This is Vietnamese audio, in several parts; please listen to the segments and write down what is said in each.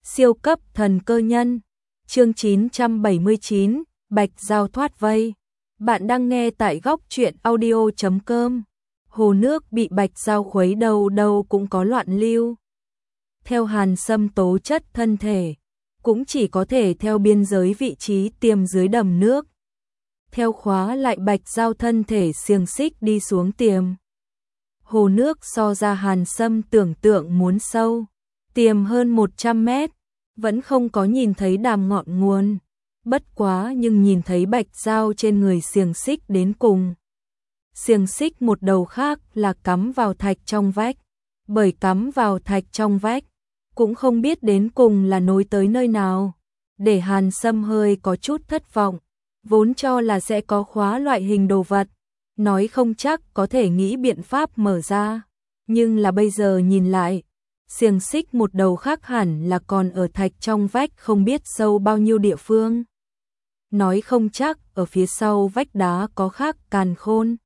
Siêu cấp thần cơ nhân. Chương 979, Bạch Dao thoát vây. Bạn đang nghe tại góc truyện audio.com. Hồ nước bị Bạch Dao khuấy đâu đâu cũng có loạn lưu. Theo Hàn Sâm tố chất thân thể, cũng chỉ có thể theo biên giới vị trí tiềm dưới đầm nước. Theo khóa lại Bạch Dao thân thể xiềng xích đi xuống tiềm. Hồ nước so ra Hàn Sâm tưởng tượng muốn sâu, tiềm hơn 100 mét, vẫn không có nhìn thấy đàm ngọn nguồn. Bất quá nhưng nhìn thấy Bạch Dao trên người xiềng xích đến cùng. Xiềng xích một đầu khác là cắm vào thạch trong vách, bởi cắm vào thạch trong vách, cũng không biết đến cùng là nối tới nơi nào. Để Hàn Sâm hơi có chút thất vọng, vốn cho là sẽ có khóa loại hình đồ vật, nói không chắc có thể nghĩ biện pháp mở ra, nhưng là bây giờ nhìn lại, xiềng xích một đầu khác hẳn là còn ở thạch trong vách không biết sâu bao nhiêu địa phương. Nói không chắc ở phía sau vách đá có khác càn khôn.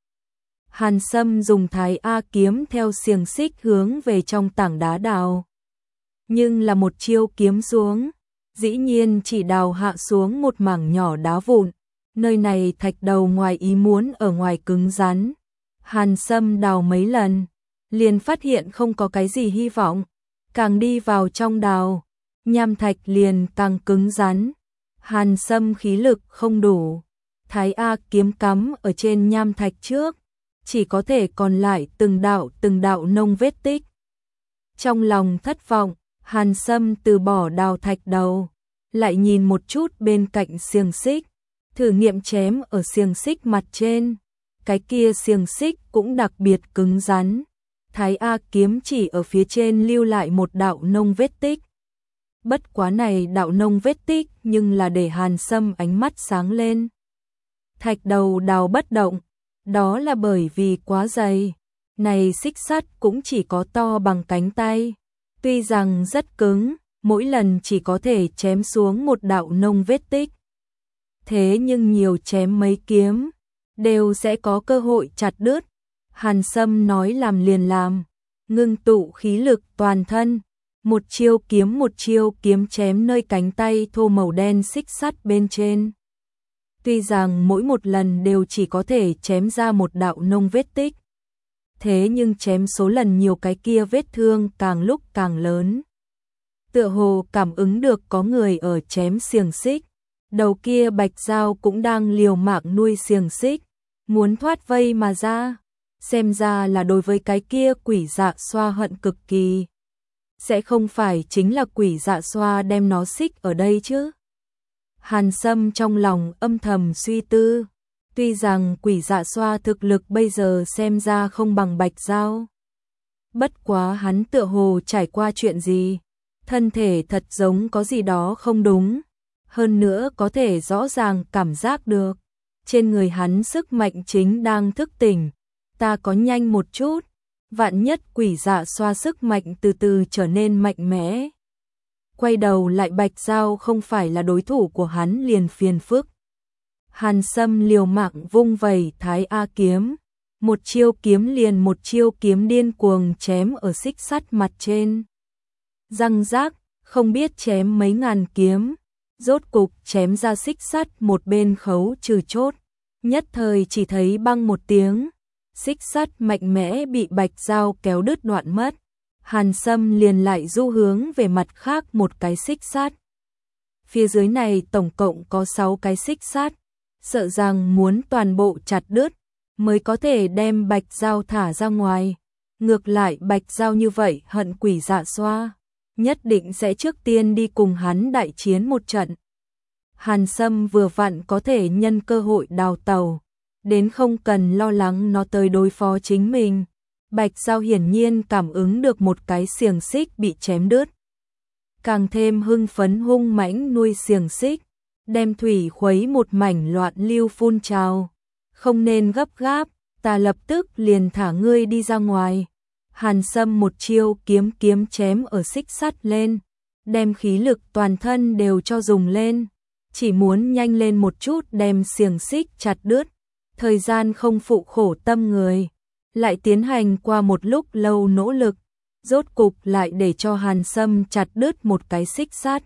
Hàn Sâm dùng Thái A kiếm theo xiềng xích hướng về trong tảng đá đào. Nhưng là một chiêu kiếm xuống, dĩ nhiên chỉ đào hạ xuống một mảng nhỏ đá vụn. Nơi này thạch đầu ngoài ý muốn ở ngoài cứng rắn. Hàn Sâm đào mấy lần, liền phát hiện không có cái gì hy vọng. Càng đi vào trong đào, nham thạch liền càng cứng rắn. Hàn Sâm khí lực không đủ, Thái A kiếm cắm ở trên nham thạch trước, chỉ có thể còn lại từng đạo nông vết tích. Trong lòng thất vọng, Hàn Sâm từ bỏ đào thạch đầu, lại nhìn một chút bên cạnh xiềng xích, thử nghiệm chém ở xiềng xích mặt trên. Cái kia xiềng xích cũng đặc biệt cứng rắn. Thái A kiếm chỉ ở phía trên lưu lại một đạo nông vết tích. Bất quá này đạo nông vết tích nhưng là để Hàn Sâm ánh mắt sáng lên. Thạch đầu đào bất động, đó là bởi vì quá dày. Này xích sắt cũng chỉ có to bằng cánh tay. Tuy rằng rất cứng, mỗi lần chỉ có thể chém xuống một đạo nông vết tích. Thế nhưng nhiều chém mấy kiếm, đều sẽ có cơ hội chặt đứt. Hàn Sâm nói làm liền làm, ngưng tụ khí lực toàn thân, một chiêu kiếm chém nơi cánh tay thô màu đen xích sắt bên trên. Tuy rằng mỗi một lần đều chỉ có thể chém ra một đạo nông vết tích, thế nhưng chém số lần nhiều cái kia vết thương càng lúc càng lớn. Tựa hồ cảm ứng được có người ở chém xiềng xích, đầu kia Bạch Dao cũng đang liều mạng nuôi xiềng xích, muốn thoát vây mà ra. Xem ra là đối với cái kia quỷ dạ xoa hận cực kỳ. Sẽ không phải chính là quỷ dạ xoa đem nó xích ở đây chứ? Hàn Sâm trong lòng âm thầm suy tư. Tuy rằng quỷ dạ xoa thực lực bây giờ xem ra không bằng Bạch Dao. Bất quá hắn tựa hồ trải qua chuyện gì, thân thể thật giống có gì đó không đúng. Hơn nữa có thể rõ ràng cảm giác được, trên người hắn sức mạnh chính đang thức tỉnh. Ta có nhanh một chút, vạn nhất quỷ dạ xoa sức mạnh từ từ trở nên mạnh mẽ. Quay đầu lại Bạch Dao không phải là đối thủ của hắn liền phiền phức. Hàn Sâm liều mạng vung vẩy Thái A kiếm, một chiêu kiếm liền một chiêu kiếm điên cuồng chém ở xích sắt mặt trên. Răng rác, không biết chém mấy ngàn kiếm, rốt cục chém ra xích sắt một bên khấu trừ chốt. Nhất thời chỉ thấy băng một tiếng, xích sắt mạnh mẽ bị Bạch Dao kéo đứt đoạn mất. Hàn Sâm liền lại du hướng về mặt khác một cái xích sắt. Phía dưới này tổng cộng có 6 cái xích sắt, sợ rằng muốn toàn bộ chặt đứt mới có thể đem Bạch Dao thả ra ngoài. Ngược lại Bạch Dao như vậy hận quỷ dạ xoa, nhất định sẽ trước tiên đi cùng hắn đại chiến một trận. Hàn Sâm vừa vặn có thể nhân cơ hội đào tàu, đến không cần lo lắng nó tới đối phó chính mình. Bạch Dao hiển nhiên cảm ứng được một cái xiềng xích bị chém đứt, càng thêm hưng phấn hung mãnh nuôi xiềng xích, đem thủy khuấy một mảnh loạn lưu phun trào. Không nên gấp gáp, ta lập tức liền thả ngươi đi ra ngoài. Hàn Sâm một chiêu kiếm chém ở xích sắt lên, đem khí lực toàn thân đều cho dùng lên, chỉ muốn nhanh lên một chút đem xiềng xích chặt đứt. Thời gian không phụ khổ tâm người, lại tiến hành qua một lúc lâu nỗ lực, rốt cục lại để cho Hàn Sâm chặt đứt một cái xích sắt.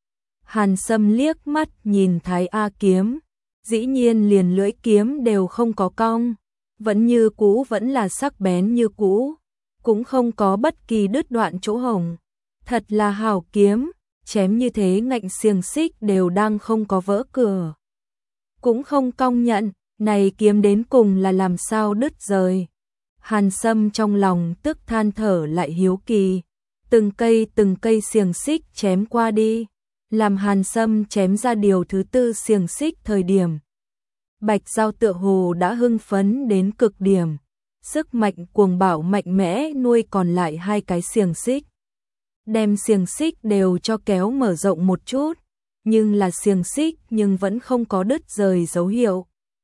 Hàn Sâm liếc mắt nhìn Thái A kiếm, dĩ nhiên liền lưỡi kiếm đều không có cong, vẫn như cũ, vẫn là sắc bén như cũ, cũng không có bất kỳ đứt đoạn chỗ hổng. Thật là hảo kiếm, chém như thế ngạnh xiềng xích đều đang không có vỡ cửa. Cũng không cong nhận, này kiếm đến cùng là làm sao đứt rời. Hàn Sâm trong lòng tức than thở lại hiếu kỳ, từng cây xiềng xích chém qua đi, làm Hàn Sâm chém ra điều thứ tư xiềng xích thời điểm. Bạch Dao tựa hồ đã hưng phấn đến cực điểm, sức mạnh cuồng bạo mạnh mẽ nuôi còn lại hai cái xiềng xích. Đem xiềng xích đều cho kéo mở rộng một chút, nhưng là xiềng xích nhưng vẫn không có đứt rời dấu hiệu.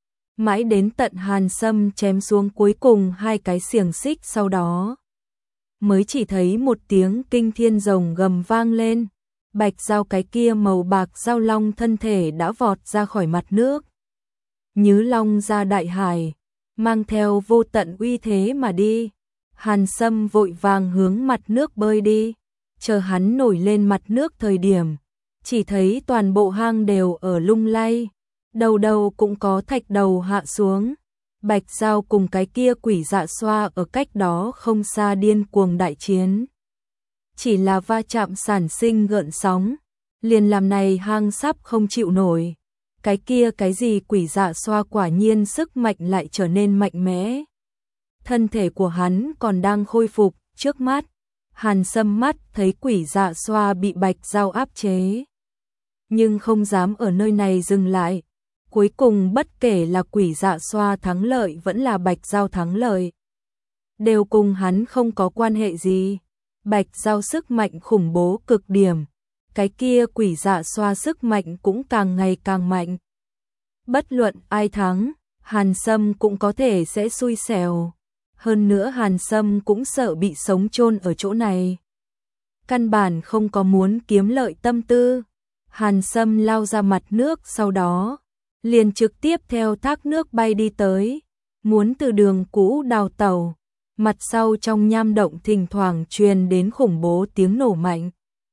Mãi đến tận Hàn Sâm chém xuống cuối cùng hai cái xiềng xích sau đó, mới chỉ thấy một tiếng kinh thiên rồng gầm vang lên. Bạch Dao cái kia màu bạc dao long thân thể đã vọt ra khỏi mặt nước, như long ra đại hải, mang theo vô tận uy thế mà đi. Hàn Sâm vội vàng hướng mặt nước bơi đi, chờ hắn nổi lên mặt nước thời điểm, chỉ thấy toàn bộ hang đều ở lung lay, đầu đầu cũng có thạch đầu hạ xuống. Bạch Dao cùng cái kia quỷ dạ xoa ở cách đó không xa điên cuồng đại chiến. Chỉ là va chạm sản sinh gợn sóng, liền làm này hang sắp không chịu nổi. Cái kia cái gì quỷ dạ xoa quả nhiên sức mạnh lại trở nên mạnh mẽ. Thân thể của hắn còn đang khôi phục, trước mắt, Hàn Sâm mắt thấy quỷ dạ xoa bị Bạch Dao áp chế. Nhưng không dám ở nơi này dừng lại. Cuối cùng bất kể là quỷ dạ xoa thắng lợi vẫn là Bạch Dao thắng lợi, đều cùng hắn không có quan hệ gì. Bạch Dao sức mạnh khủng bố cực điểm, cái kia quỷ dạ xoa sức mạnh cũng càng ngày càng mạnh. Bất luận ai thắng, Hàn Sâm cũng có thể sẽ xui xẻo. Hơn nữa Hàn Sâm cũng sợ bị sống chôn ở chỗ này. Căn bản không có muốn kiếm lợi tâm tư. Hàn Sâm lao ra mặt nước sau đó, liền trực tiếp theo thác nước bay đi tới, muốn từ đường cũ đào tàu. Mặt sau trong nham động thỉnh thoảng truyền đến khủng bố tiếng nổ mạnh.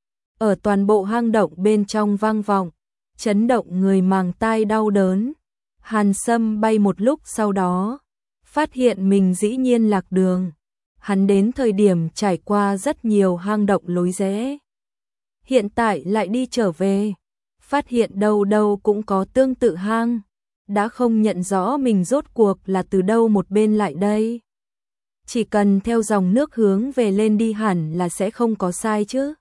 Ở toàn bộ hang động bên trong vang vọng, chấn động người màng tai đau đớn. Hàn Sâm bay một lúc sau đó, phát hiện mình dĩ nhiên lạc đường. Hắn đến thời điểm trải qua rất nhiều hang động lối rẽ. Hiện tại lại đi trở về, phát hiện đâu đâu cũng có tương tự hang. Đã không nhận rõ mình rốt cuộc là từ đâu một bên lại đây. Chỉ cần theo dòng nước hướng về lên đi hẳn là sẽ không có sai chứ.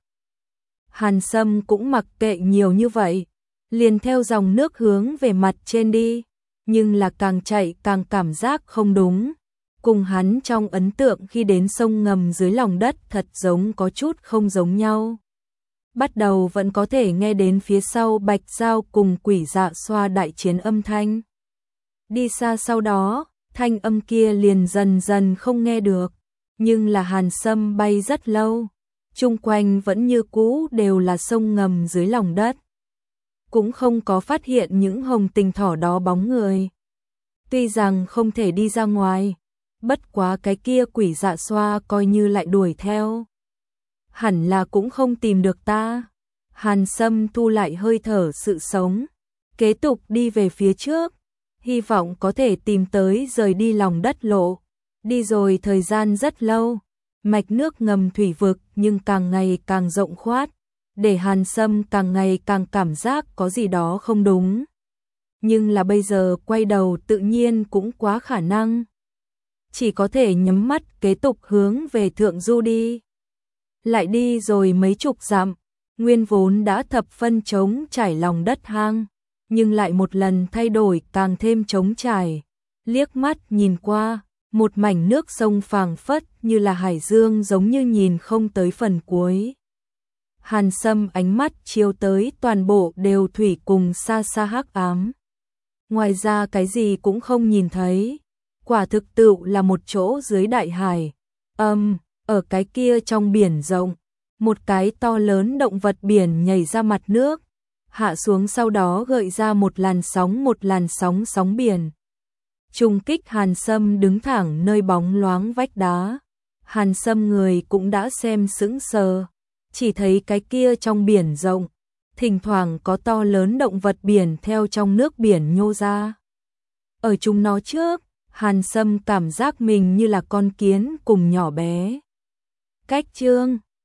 Hàn Sâm cũng mặc kệ nhiều như vậy, liền theo dòng nước hướng về mặt trên đi, nhưng là càng chạy càng cảm giác không đúng. Cùng hắn trong ấn tượng khi đến sông ngầm dưới lòng đất thật giống có chút không giống nhau. Bắt đầu vẫn có thể nghe đến phía sau Bạch Dao cùng quỷ dạ xoa đại chiến âm thanh. Đi xa sau đó, thanh âm kia liền dần dần không nghe được, nhưng là Hàn Sâm bay rất lâu, chung quanh vẫn như cũ đều là sông ngầm dưới lòng đất. Cũng không có phát hiện những hồng tình thỏ đó bóng người. Tuy rằng không thể đi ra ngoài, bất quá cái kia quỷ dạ xoa coi như lại đuổi theo. Hẳn là cũng không tìm được ta. Hàn Sâm thu lại hơi thở sự sống, kế tục đi về phía trước, hy vọng có thể tìm tới rời đi lòng đất lộ. Đi rồi thời gian rất lâu, mạch nước ngầm thủy vực nhưng càng ngày càng rộng khoát, để Hàn Sâm càng ngày càng cảm giác có gì đó không đúng. Nhưng là bây giờ quay đầu tự nhiên cũng quá khả năng. Chỉ có thể nhắm mắt kế tục hướng về thượng du đi. Lại đi rồi mấy chục dặm, nguyên vốn đã thập phân trống trải lòng đất hang, nhưng lại một lần thay đổi càng thêm trống trải. Liếc mắt nhìn qua, một mảnh nước sông phảng phất như là hải dương, giống như nhìn không tới phần cuối. Hàn Sâm ánh mắt chiếu tới toàn bộ đều thủy cùng xa xa hắc ám. Ngoài ra cái gì cũng không nhìn thấy. Quả thực tựu là một chỗ dưới đại hải. Ở cái kia trong biển rộng, một cái to lớn động vật biển nhảy ra mặt nước, hạ xuống sau đó gợi ra một làn sóng sóng biển. Trùng kích Hàn Sâm đứng thẳng nơi bóng loáng vách đá. Hàn Sâm người cũng đã xem sững sờ, chỉ thấy cái kia trong biển rộng, thỉnh thoảng có to lớn động vật biển theo trong nước biển nhô ra. Ở chúng nó trước, Hàn Sâm cảm giác mình như là con kiến cùng nhỏ bé. Cách chương